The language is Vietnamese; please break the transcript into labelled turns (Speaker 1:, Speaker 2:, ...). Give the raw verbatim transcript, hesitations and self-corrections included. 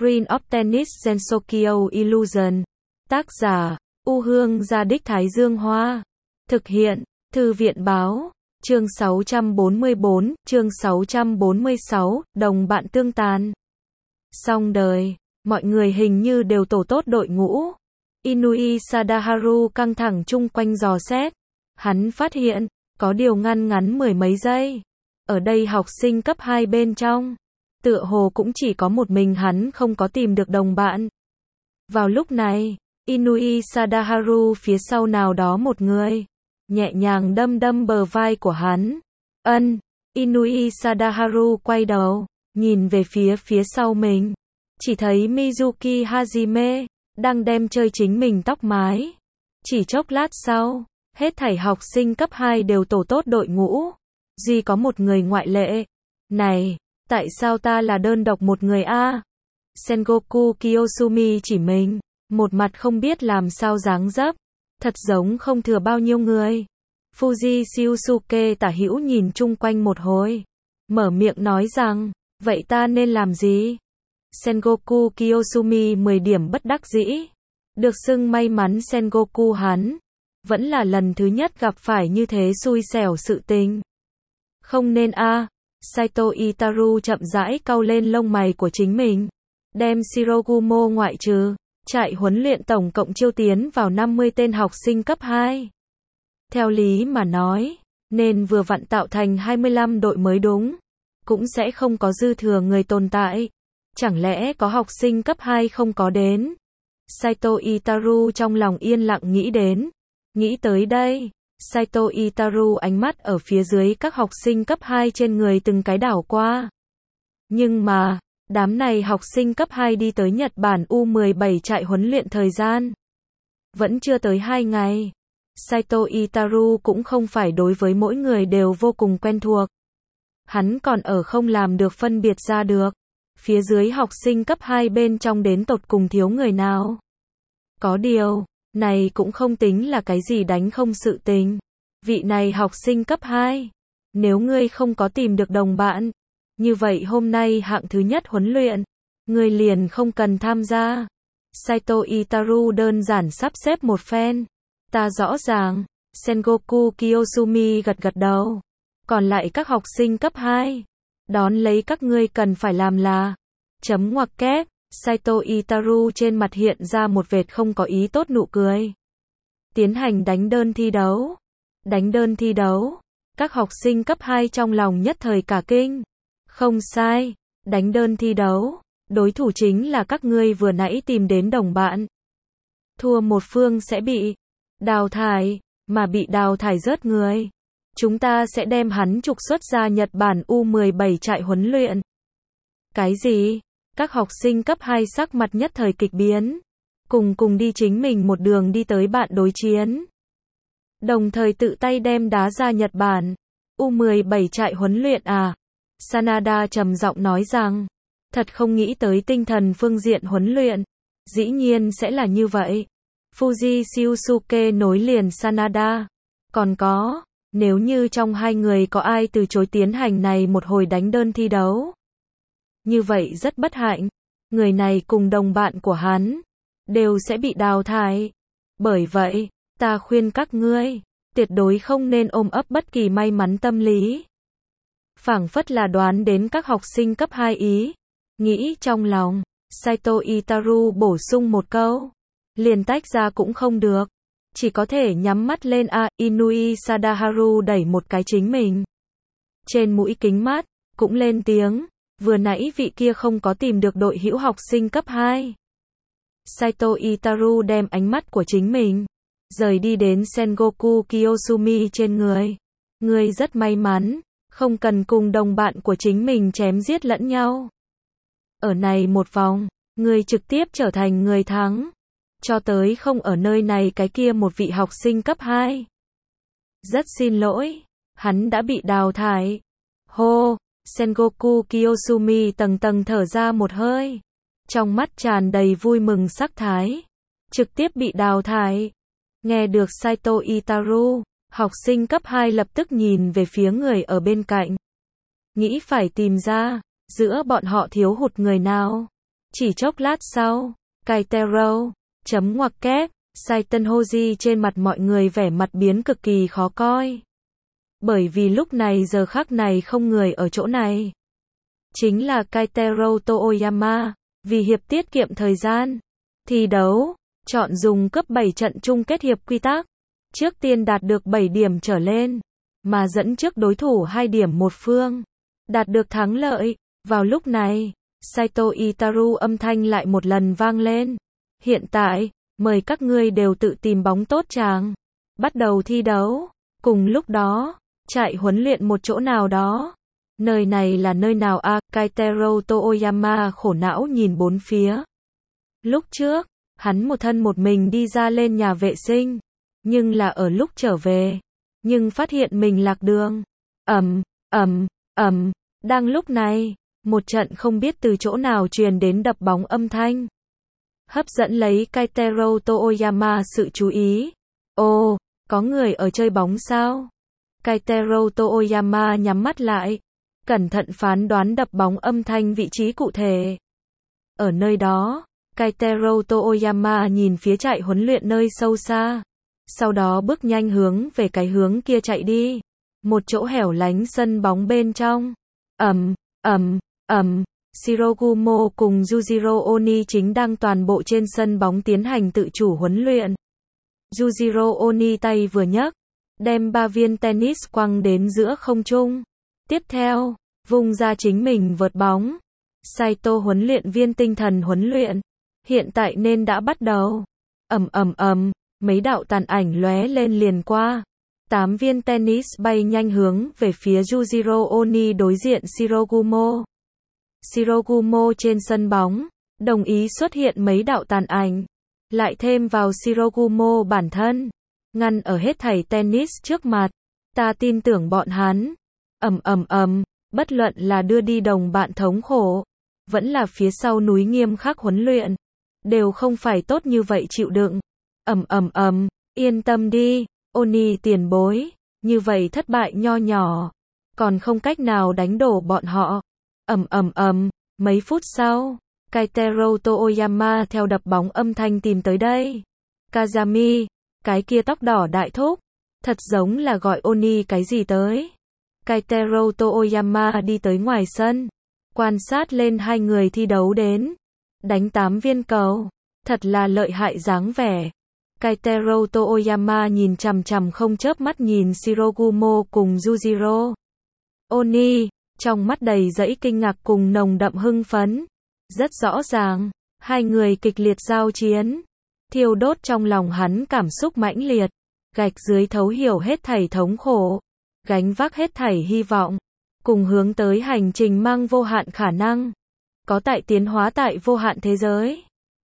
Speaker 1: Screen of Tennis Gensokyo Illusion. Tác giả, U Hương Gia Đích Thái Dương Hoa. Thực hiện, Thư viện Báo. Chương sáu trăm bốn mươi bốn, chương sáu trăm bốn mươi sáu, đồng bạn tương tàn. Xong đời, mọi người hình như đều tổ tốt đội ngũ. Inui Sadaharu căng thẳng chung quanh dò xét. Hắn phát hiện, có điều ngăn ngắn mười mấy giây. Ở đây học sinh cấp hai bên trong, tựa hồ cũng chỉ có một mình hắn không có tìm được đồng bạn. Vào lúc này, Inui Sadaharu phía sau nào đó một người, nhẹ nhàng đâm đâm bờ vai của hắn. Ân, Inui Sadaharu quay đầu, nhìn về phía phía sau mình. Chỉ thấy Mizuki Hajime, đang đem chơi chính mình tóc mái. Chỉ chốc lát sau, hết thảy học sinh cấp hai đều tổ tốt đội ngũ. Duy có một người ngoại lệ. Này, tại sao ta là đơn độc một người a? Sengoku Kiyosumi chỉ mình, một mặt không biết làm sao dáng dấp, thật giống không thừa bao nhiêu người. Fuji Shiusuke tả hữu nhìn chung quanh một hồi, mở miệng nói rằng, vậy ta nên làm gì? Sengoku Kiyosumi mười điểm bất đắc dĩ. Được xưng may mắn Sengoku hắn, vẫn là lần thứ nhất gặp phải như thế xui xẻo sự tình. Không nên a. À. Saito Itaru chậm rãi cau lên lông mày của chính mình. Đem Shirogumo ngoại trừ, trại huấn luyện tổng cộng chiêu tiến vào năm mươi tên học sinh cấp hai. Theo lý mà nói, nên vừa vặn tạo thành hai mươi lăm đội mới đúng. Cũng sẽ không có dư thừa người tồn tại. Chẳng lẽ có học sinh cấp hai không có đến? Saito Itaru trong lòng yên lặng nghĩ đến. Nghĩ tới đây, Saito Itaru ánh mắt ở phía dưới các học sinh cấp hai trên người từng cái đảo qua. Nhưng mà, đám này học sinh cấp hai đi tới Nhật Bản U mười bảy trại huấn luyện thời gian vẫn chưa tới hai ngày. Saito Itaru cũng không phải đối với mỗi người đều vô cùng quen thuộc. Hắn còn ở không làm được phân biệt ra được. Phía dưới học sinh cấp hai bên trong đến tột cùng thiếu người nào. Có điều, này cũng không tính là cái gì đánh không sự tình. Vị này học sinh cấp hai, nếu ngươi không có tìm được đồng bạn, như vậy hôm nay hạng thứ nhất huấn luyện, ngươi liền không cần tham gia. Saito Itaru đơn giản sắp xếp một phen. Ta rõ ràng. Sengoku Kiyosumi gật gật đầu. Còn lại các học sinh cấp hai, đón lấy các ngươi cần phải làm là chấm ngoặc kép. Saito Itaru trên mặt hiện ra một vệt không có ý tốt nụ cười. Tiến hành đánh đơn thi đấu. Đánh đơn thi đấu. Các học sinh cấp hai trong lòng nhất thời cả kinh. Không sai, đánh đơn thi đấu. Đối thủ chính là các ngươi vừa nãy tìm đến đồng bạn. Thua một phương sẽ bị đào thải, mà bị đào thải rớt người. Chúng ta sẽ đem hắn trục xuất ra Nhật Bản U mười bảy trại huấn luyện. Cái gì? Các học sinh cấp hai sắc mặt nhất thời kịch biến. Cùng cùng đi chính mình một đường đi tới bạn đối chiến. Đồng thời tự tay đem đá ra Nhật Bản. U mười bảy trại huấn luyện à? Sanada trầm giọng nói rằng, thật không nghĩ tới tinh thần phương diện huấn luyện. Dĩ nhiên sẽ là như vậy. Fuji Shiusuke nối liền Sanada. Còn có, nếu như trong hai người có ai từ chối tiến hành này một hồi đánh đơn thi đấu, như vậy rất bất hạnh. Người này cùng đồng bạn của hắn đều sẽ bị đào thải. Bởi vậy, ta khuyên các ngươi tuyệt đối không nên ôm ấp bất kỳ may mắn tâm lý. Phảng phất là đoán đến các học sinh cấp hai ý. Nghĩ trong lòng, Saito Itaru bổ sung một câu. Liền tách ra cũng không được. Chỉ có thể nhắm mắt lên a. Inui Sadaharu đẩy một cái chính mình. Trên mũi kính mát, cũng lên tiếng. Vừa nãy vị kia không có tìm được đội hữu học sinh cấp hai. Saito Itaru đem ánh mắt của chính mình rời đi đến Sengoku Kiyosumi trên người. Ngươi rất may mắn, không cần cùng đồng bạn của chính mình chém giết lẫn nhau. Ở này một vòng, ngươi trực tiếp trở thành người thắng. Cho tới không ở nơi này cái kia một vị học sinh cấp hai. Rất xin lỗi, hắn đã bị đào thải. Hô! Sengoku Kiyosumi tầng tầng thở ra một hơi. Trong mắt tràn đầy vui mừng sắc thái. Trực tiếp bị đào thải. Nghe được Saito Itaru, học sinh cấp hai lập tức nhìn về phía người ở bên cạnh. Nghĩ phải tìm ra, giữa bọn họ thiếu hụt người nào. Chỉ chốc lát sau, Kaitero, chấm ngoặc kép, Saiten Hoji trên mặt mọi người vẻ mặt biến cực kỳ khó coi. Bởi vì lúc này giờ khắc này không người ở chỗ này. Chính là Kaitero Toyama, vì hiệp tiết kiệm thời gian. Thi đấu, chọn dùng cấp bảy trận chung kết hiệp quy tắc. Trước tiên đạt được bảy điểm trở lên, mà dẫn trước đối thủ hai điểm một phương. Đạt được thắng lợi. Vào lúc này, Saito Itaru âm thanh lại một lần vang lên. Hiện tại, mời các ngươi đều tự tìm bóng tốt chàng. Bắt đầu thi đấu. Cùng lúc đó, trại huấn luyện một chỗ nào đó. Nơi này là nơi nào à? Kaitero Toyama khổ não nhìn bốn phía. Lúc trước, hắn một thân một mình đi ra lên nhà vệ sinh. Nhưng là ở lúc trở về, nhưng phát hiện mình lạc đường. Ầm, ầm, ầm. Đang lúc này, một trận không biết từ chỗ nào truyền đến đập bóng âm thanh. Hấp dẫn lấy Kaitero Toyama sự chú ý. Ồ, có người ở chơi bóng sao? Kaitero Toyama nhắm mắt lại, cẩn thận phán đoán đập bóng âm thanh vị trí cụ thể. Ở nơi đó, Kaitero Toyama nhìn phía trại huấn luyện nơi sâu xa. Sau đó bước nhanh hướng về cái hướng kia chạy đi. Một chỗ hẻo lánh sân bóng bên trong. Ầm, ầm, ầm. Shirogumo cùng Yujiro Oni chính đang toàn bộ trên sân bóng tiến hành tự chủ huấn luyện. Yujiro Oni tay vừa nhấc, đem ba viên tennis quăng đến giữa không trung. Tiếp theo, vung ra chính mình vợt bóng. Saito huấn luyện viên tinh thần huấn luyện. Hiện tại nên đã bắt đầu. Ầm ầm ầm, mấy đạo tàn ảnh lóe lên liền qua. Tám viên tennis bay nhanh hướng về phía Yujiro Oni đối diện Shirogumo. Shirogumo trên sân bóng, đồng ý xuất hiện mấy đạo tàn ảnh. Lại thêm vào Shirogumo bản thân, ngăn ở hết thảy tennis trước mặt. Ta tin tưởng bọn hắn. Ầm ầm ầm, bất luận là đưa đi đồng bạn thống khổ, vẫn là phía sau núi nghiêm khắc huấn luyện, đều không phải tốt như vậy chịu đựng. Ầm ầm ầm, yên tâm đi, Oni tiền bối, như vậy thất bại nho nhỏ, còn không cách nào đánh đổ bọn họ. Ầm ầm ầm, mấy phút sau, Kaitero Toyama theo đập bóng âm thanh tìm tới đây. Kazami, cái kia tóc đỏ đại thúc, thật giống là gọi Oni cái gì tới. Kaitero Toyama đi tới ngoài sân, quan sát lên hai người thi đấu đến. Đánh tám viên cầu, thật là lợi hại dáng vẻ. Kaitero Toyama nhìn chằm chằm không chớp mắt nhìn Shirogumo cùng Yujiro Oni, trong mắt đầy dẫy kinh ngạc cùng nồng đậm hưng phấn. Rất rõ ràng, hai người kịch liệt giao chiến, thiêu đốt trong lòng hắn cảm xúc mãnh liệt, gạch dưới thấu hiểu hết thảy thống khổ, gánh vác hết thảy hy vọng, cùng hướng tới hành trình mang vô hạn khả năng, có tại tiến hóa tại vô hạn thế giới.